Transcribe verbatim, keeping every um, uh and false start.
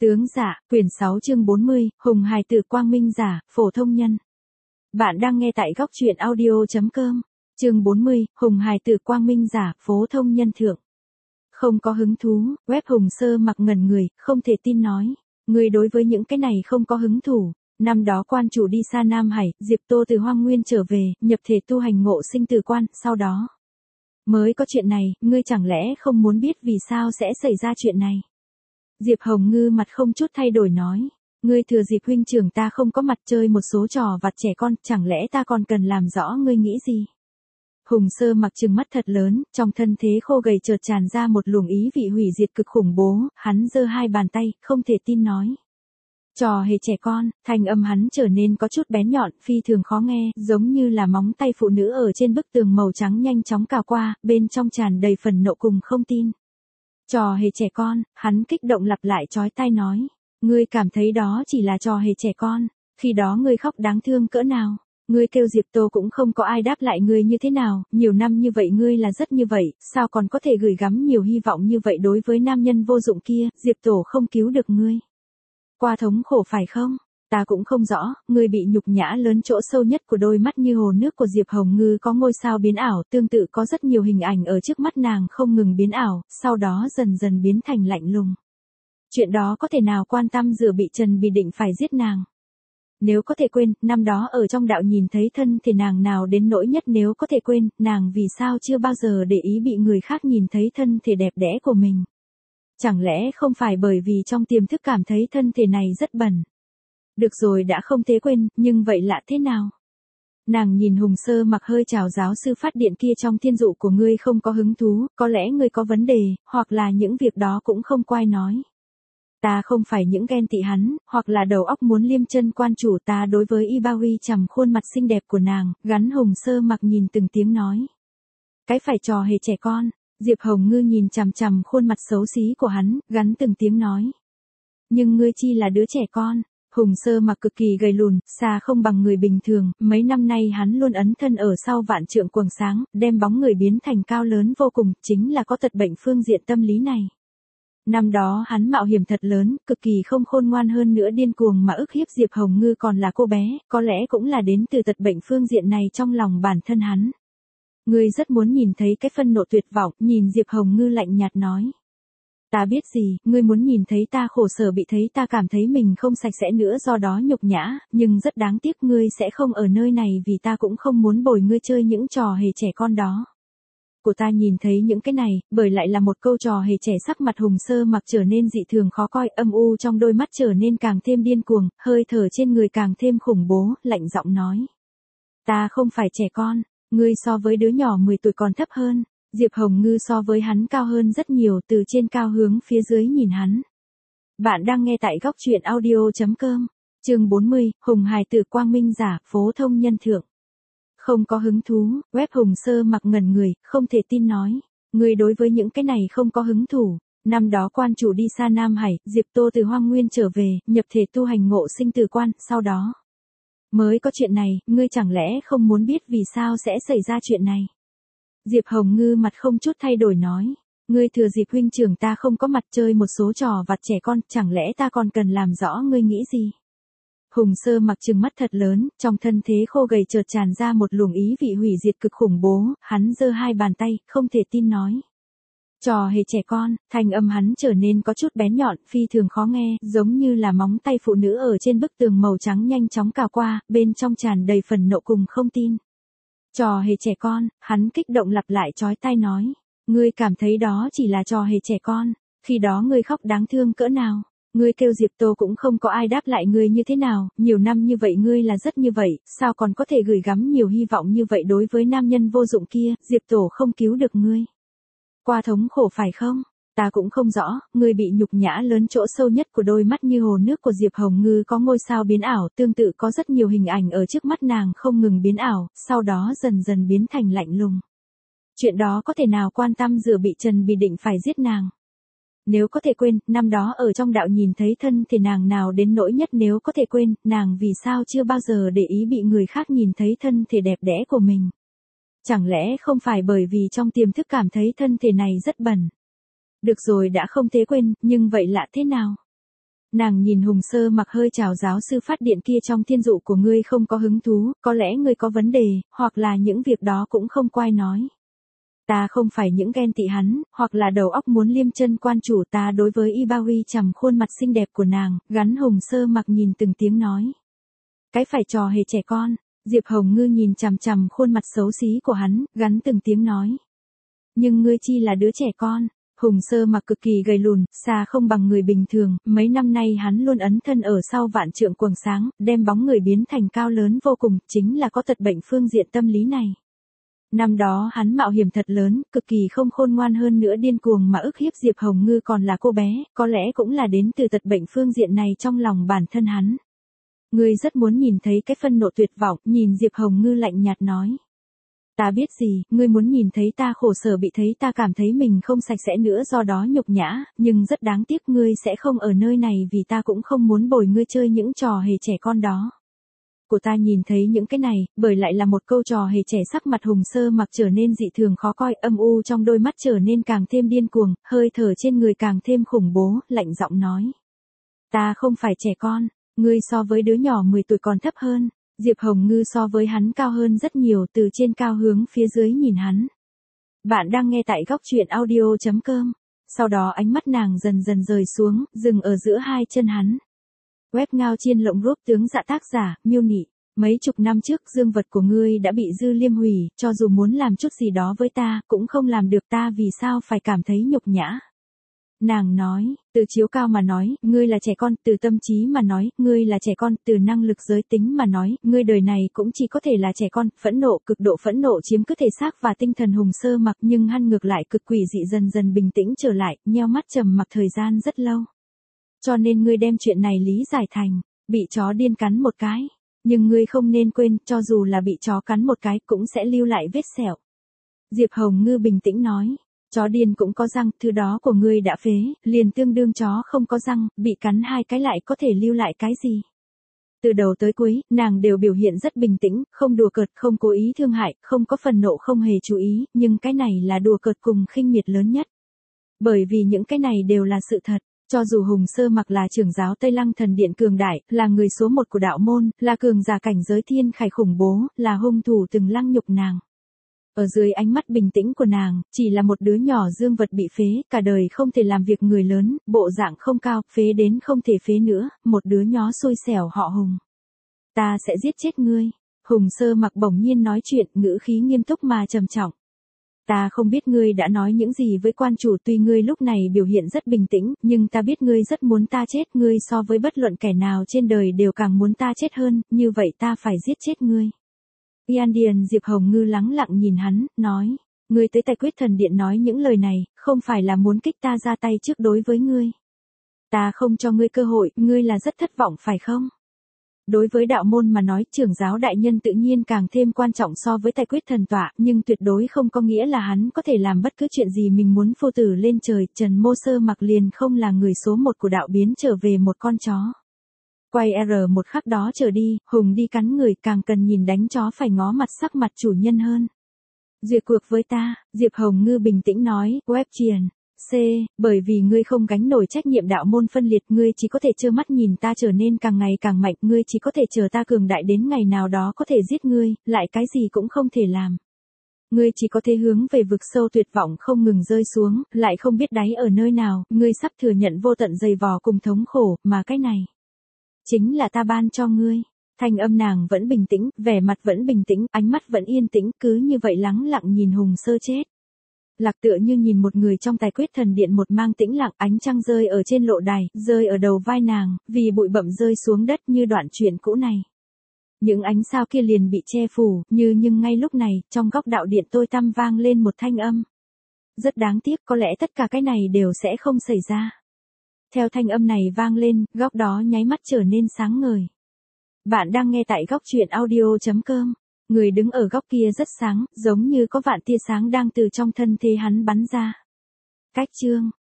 Tướng giả, quyển sáu chương bốn mươi, Hùng hài tử quang minh giả, phổ thông nhân. Bạn đang nghe tại góc truyện audio.com. Chương bốn mươi, Hùng hài tử quang minh giả, phổ thông nhân thượng. Không có hứng thú, web Hùng Sơ mặc ngẩn người, không thể tin nói. Người đối với những cái này không có hứng thủ. Năm đó quan chủ đi xa Nam Hải, Diệp Tô từ Hoang Nguyên trở về, nhập thể tu hành ngộ sinh từ quan, sau đó. Mới có chuyện này, ngươi chẳng lẽ không muốn biết vì sao sẽ xảy ra chuyện này? Diệp Hồng Ngư mặt không chút thay đổi nói, ngươi thừa dịp huynh trưởng ta không có mặt chơi một số trò vặt trẻ con, chẳng lẽ ta còn cần làm rõ ngươi nghĩ gì? Hùng Sơ mặc trừng mắt thật lớn, trong thân thế khô gầy chợt tràn ra một luồng ý vị hủy diệt cực khủng bố, hắn giơ hai bàn tay, không thể tin nói. Trò hề trẻ con, thanh âm hắn trở nên có chút bén nhọn, phi thường khó nghe, giống như là móng tay phụ nữ ở trên bức tường màu trắng nhanh chóng cào qua, bên trong tràn đầy phần nộ cùng không tin. Trò hề trẻ con, hắn kích động lặp lại chói tai nói. Ngươi cảm thấy đó chỉ là trò hề trẻ con, khi đó ngươi khóc đáng thương cỡ nào. Ngươi kêu Diệp Tô cũng không có ai đáp lại ngươi như thế nào, nhiều năm như vậy ngươi là rất như vậy, sao còn có thể gửi gắm nhiều hy vọng như vậy đối với nam nhân vô dụng kia, Diệp Tổ không cứu được ngươi. Qua thống khổ phải không? Ta cũng không rõ, ngươi bị nhục nhã lớn chỗ sâu nhất của đôi mắt như hồ nước của Diệp Hồng Ngư có ngôi sao biến ảo, tương tự có rất nhiều hình ảnh ở trước mắt nàng không ngừng biến ảo, sau đó dần dần biến thành lạnh lùng. Chuyện đó có thể nào quan tâm rửa bị Trần bị định phải giết nàng? Nếu có thể quên, năm đó ở trong đạo nhìn thấy thân thể nàng nào đến nỗi nhất nếu có thể quên, nàng vì sao chưa bao giờ để ý bị người khác nhìn thấy thân thể đẹp đẽ của mình? Chẳng lẽ không phải bởi vì trong tiềm thức cảm thấy thân thể này rất bẩn? Được rồi đã không thế quên, nhưng vậy lạ thế nào? Nàng nhìn Hùng Sơ mặc hơi chào giáo sư phát điện kia trong thiên dụ của ngươi không có hứng thú, có lẽ ngươi có vấn đề, hoặc là những việc đó cũng không quay nói. Ta không phải những ghen tị hắn, hoặc là đầu óc muốn liêm chân quan chủ ta đối với Ibawi chằm khuôn mặt xinh đẹp của nàng, gắn Hùng Sơ mặc nhìn từng tiếng nói. Cái phải trò hề trẻ con, Diệp Hồng Ngư nhìn chằm chằm khuôn mặt xấu xí của hắn, gắn từng tiếng nói. Nhưng ngươi chi là đứa trẻ con. Hùng Sơ mặc cực kỳ gầy lùn, xa không bằng người bình thường, mấy năm nay hắn luôn ấn thân ở sau vạn trượng quầng sáng, đem bóng người biến thành cao lớn vô cùng, chính là có tật bệnh phương diện tâm lý này. Năm đó hắn mạo hiểm thật lớn, cực kỳ không khôn ngoan hơn nữa điên cuồng mà ức hiếp Diệp Hồng Ngư còn là cô bé, có lẽ cũng là đến từ tật bệnh phương diện này trong lòng bản thân hắn. Ngươi rất muốn nhìn thấy cái phân nộ tuyệt vọng, nhìn Diệp Hồng Ngư lạnh nhạt nói. Ta biết gì, ngươi muốn nhìn thấy ta khổ sở bị thấy ta cảm thấy mình không sạch sẽ nữa do đó nhục nhã, nhưng rất đáng tiếc ngươi sẽ không ở nơi này vì ta cũng không muốn bồi ngươi chơi những trò hề trẻ con đó. Của ta nhìn thấy những cái này, bởi lại là một câu trò hề trẻ sắc mặt Hùng Sơ mặc trở nên dị thường khó coi, âm u trong đôi mắt trở nên càng thêm điên cuồng, hơi thở trên người càng thêm khủng bố, lạnh giọng nói. Ta không phải trẻ con, ngươi so với đứa nhỏ mười tuổi còn thấp hơn. Diệp Hồng Ngư so với hắn cao hơn rất nhiều từ trên cao hướng phía dưới nhìn hắn. Bạn đang nghe tại góc truyện audio.com. Chương bốn mươi, Hùng hài tử quang minh giả, phổ thông nhân thượng. Không có hứng thú, web Hùng Sơ mặc ngẩn người, không thể tin nói. Ngươi đối với những cái này không có hứng thủ. Năm đó quan chủ đi xa Nam Hải, Diệp Tô từ Hoang Nguyên trở về, nhập thể tu hành ngộ sinh từ quan, sau đó. Mới có chuyện này, ngươi chẳng lẽ không muốn biết vì sao sẽ xảy ra chuyện này? Diệp Hồng Ngư mặt không chút thay đổi nói, ngươi thừa dịp huynh trưởng ta không có mặt chơi một số trò vặt trẻ con, chẳng lẽ ta còn cần làm rõ ngươi nghĩ gì? Hùng Sơ mặc trừng mắt thật lớn, trong thân thế khô gầy chợt tràn ra một luồng ý vị hủy diệt cực khủng bố, hắn giơ hai bàn tay, không thể tin nói. Trò hề trẻ con, thanh âm hắn trở nên có chút bén nhọn, phi thường khó nghe, giống như là móng tay phụ nữ ở trên bức tường màu trắng nhanh chóng cào qua, bên trong tràn đầy phần nộ cùng không tin. Trò hề trẻ con, hắn kích động lặp lại chói tai nói. Ngươi cảm thấy đó chỉ là trò hề trẻ con, khi đó ngươi khóc đáng thương cỡ nào. Ngươi kêu Diệp Tô cũng không có ai đáp lại ngươi như thế nào, nhiều năm như vậy ngươi là rất như vậy, sao còn có thể gửi gắm nhiều hy vọng như vậy đối với nam nhân vô dụng kia, Diệp Tổ không cứu được ngươi. Qua thống khổ phải không? Ta cũng không rõ, ngươi bị nhục nhã lớn chỗ sâu nhất của đôi mắt như hồ nước của Diệp Hồng Ngư có ngôi sao biến ảo, tương tự có rất nhiều hình ảnh ở trước mắt nàng không ngừng biến ảo, sau đó dần dần biến thành lạnh lùng. Chuyện đó có thể nào quan tâm rửa bị Trần bị định phải giết nàng? Nếu có thể quên, năm đó ở trong đạo nhìn thấy thân thể nàng nào đến nỗi nhất nếu có thể quên, nàng vì sao chưa bao giờ để ý bị người khác nhìn thấy thân thể đẹp đẽ của mình? Chẳng lẽ không phải bởi vì trong tiềm thức cảm thấy thân thể này rất bẩn? Được rồi đã không thế quên, nhưng vậy lạ thế nào? Nàng nhìn Hùng Sơ Mặc hơi chào giáo sư phát điện kia trong thiên dụ của ngươi không có hứng thú, có lẽ ngươi có vấn đề, hoặc là những việc đó cũng không quay nói. Ta không phải những ghen tị hắn, hoặc là đầu óc muốn liêm chân quan chủ ta đối với Y Ba Huy chằm khuôn mặt xinh đẹp của nàng, gắn Hùng Sơ Mặc nhìn từng tiếng nói. Cái phải trò hề trẻ con, Diệp Hồng Ngư nhìn chằm chằm khuôn mặt xấu xí của hắn, gắn từng tiếng nói. Nhưng ngươi chi là đứa trẻ con. Hùng Sơ Mặc cực kỳ gầy lùn, xa không bằng người bình thường, mấy năm nay hắn luôn ấn thân ở sau vạn trượng quầng sáng, đem bóng người biến thành cao lớn vô cùng, chính là có tật bệnh phương diện tâm lý này. Năm đó hắn mạo hiểm thật lớn, cực kỳ không khôn ngoan hơn nữa điên cuồng mà ức hiếp Diệp Hồng Ngư còn là cô bé, có lẽ cũng là đến từ tật bệnh phương diện này trong lòng bản thân hắn. Ngươi rất muốn nhìn thấy cái phân nộ tuyệt vọng, nhìn Diệp Hồng Ngư lạnh nhạt nói. Ta biết gì, ngươi muốn nhìn thấy ta khổ sở bị thấy ta cảm thấy mình không sạch sẽ nữa do đó nhục nhã, nhưng rất đáng tiếc ngươi sẽ không ở nơi này vì ta cũng không muốn bồi ngươi chơi những trò hề trẻ con đó. Của ta nhìn thấy những cái này, bởi lại là một câu trò hề trẻ sắc mặt Hùng Sơ Mặc trở nên dị thường khó coi, âm u trong đôi mắt trở nên càng thêm điên cuồng, hơi thở trên người càng thêm khủng bố, lạnh giọng nói. Ta không phải trẻ con, ngươi so với đứa nhỏ mười tuổi còn thấp hơn. Diệp Hồng Ngư so với hắn cao hơn rất nhiều, từ trên cao hướng phía dưới nhìn hắn. Bạn đang nghe tại góc truyện audio chấm com. Sau đó ánh mắt nàng dần dần rời xuống, dừng ở giữa hai chân hắn. Web ngao chiên lộng rốp tướng dạ tác giả, miêu nị. Mấy chục năm trước dương vật của ngươi đã bị Dư Liêm hủy, cho dù muốn làm chút gì đó với ta, cũng không làm được ta vì sao phải cảm thấy nhục nhã. Nàng nói, từ chiếu cao mà nói, ngươi là trẻ con, từ tâm trí mà nói, ngươi là trẻ con, từ năng lực giới tính mà nói, ngươi đời này cũng chỉ có thể là trẻ con, phẫn nộ, cực độ phẫn nộ chiếm cứ thể xác và tinh thần Hùng Sơ Mặc nhưng hắn ngược lại cực quỷ dị dần dần bình tĩnh trở lại, nheo mắt trầm mặc thời gian rất lâu. Cho nên ngươi đem chuyện này lý giải thành, bị chó điên cắn một cái, nhưng ngươi không nên quên, cho dù là bị chó cắn một cái cũng sẽ lưu lại vết sẹo. Diệp Hồng Ngư bình tĩnh nói. Chó điên cũng có răng, thứ đó của ngươi đã phế, liền tương đương chó không có răng, bị cắn hai cái lại có thể lưu lại cái gì. Từ đầu tới cuối, nàng đều biểu hiện rất bình tĩnh, không đùa cợt, không cố ý thương hại, không có phần nộ, không hề chú ý, nhưng cái này là đùa cợt cùng khinh miệt lớn nhất. Bởi vì những cái này đều là sự thật. Cho dù Hùng Sơ Mặc là trưởng giáo Tây Lăng Thần Điện cường đại, là người số một của đạo môn, là cường giả cảnh giới thiên khải khủng bố, là hung thủ từng lăng nhục nàng. Ở dưới ánh mắt bình tĩnh của nàng, chỉ là một đứa nhỏ dương vật bị phế, cả đời không thể làm việc người lớn, bộ dạng không cao, phế đến không thể phế nữa, một đứa nhó xui xẻo họ Hùng. Ta sẽ giết chết ngươi. Hùng Sơ Mặc bỗng nhiên nói chuyện, ngữ khí nghiêm túc mà trầm trọng. Ta không biết ngươi đã nói những gì với quan chủ, tuy ngươi lúc này biểu hiện rất bình tĩnh, nhưng ta biết ngươi rất muốn ta chết, ngươi so với bất luận kẻ nào trên đời đều càng muốn ta chết hơn, như vậy ta phải giết chết ngươi. Yan Điền Diệp Hồng Ngư lắng lặng nhìn hắn, nói, ngươi tới Tài Quyết Thần Điện nói những lời này, không phải là muốn kích ta ra tay trước đối với ngươi. Ta không cho ngươi cơ hội, ngươi là rất thất vọng phải không? Đối với đạo môn mà nói, trưởng giáo đại nhân tự nhiên càng thêm quan trọng so với Tài Quyết Thần Tọa, nhưng tuyệt đối không có nghĩa là hắn có thể làm bất cứ chuyện gì mình muốn. Phu tử lên trời, Trần Mô Sơ Mặc liền không là người số một của đạo biến trở về một con chó. Quay R một khắc đó trở đi, Hùng đi cắn người, càng cần nhìn đánh chó phải ngó mặt sắc mặt chủ nhân hơn. Duyệt cuộc với ta, Diệp Hồng Ngư bình tĩnh nói, web triền. C, bởi vì ngươi không gánh nổi trách nhiệm đạo môn phân liệt, ngươi chỉ có thể trơ mắt nhìn ta trở nên càng ngày càng mạnh, ngươi chỉ có thể chờ ta cường đại đến ngày nào đó có thể giết ngươi, lại cái gì cũng không thể làm. Ngươi chỉ có thể hướng về vực sâu tuyệt vọng không ngừng rơi xuống, lại không biết đáy ở nơi nào, ngươi sắp thừa nhận vô tận dày vò cùng thống khổ, mà cái này chính là ta ban cho ngươi. Thanh âm nàng vẫn bình tĩnh, vẻ mặt vẫn bình tĩnh, ánh mắt vẫn yên tĩnh, cứ như vậy lắng lặng nhìn Hùng Sơ chết. Lạc tựa như nhìn một người trong Tài Quyết Thần Điện, một mang tĩnh lặng, ánh trăng rơi ở trên lộ đài, rơi ở đầu vai nàng, vì bụi bặm rơi xuống đất như đoạn truyện cũ này. Những ánh sao kia liền bị che phủ, như nhưng ngay lúc này, trong góc đạo điện tối tăm vang lên một thanh âm. Rất đáng tiếc, có lẽ tất cả cái này đều sẽ không xảy ra. Theo thanh âm này vang lên, góc đó nháy mắt trở nên sáng ngời. Bạn đang nghe tại góc truyện audio chấm com. Người đứng ở góc kia rất sáng, giống như có vạn tia sáng đang từ trong thân thể hắn bắn ra. Cách chương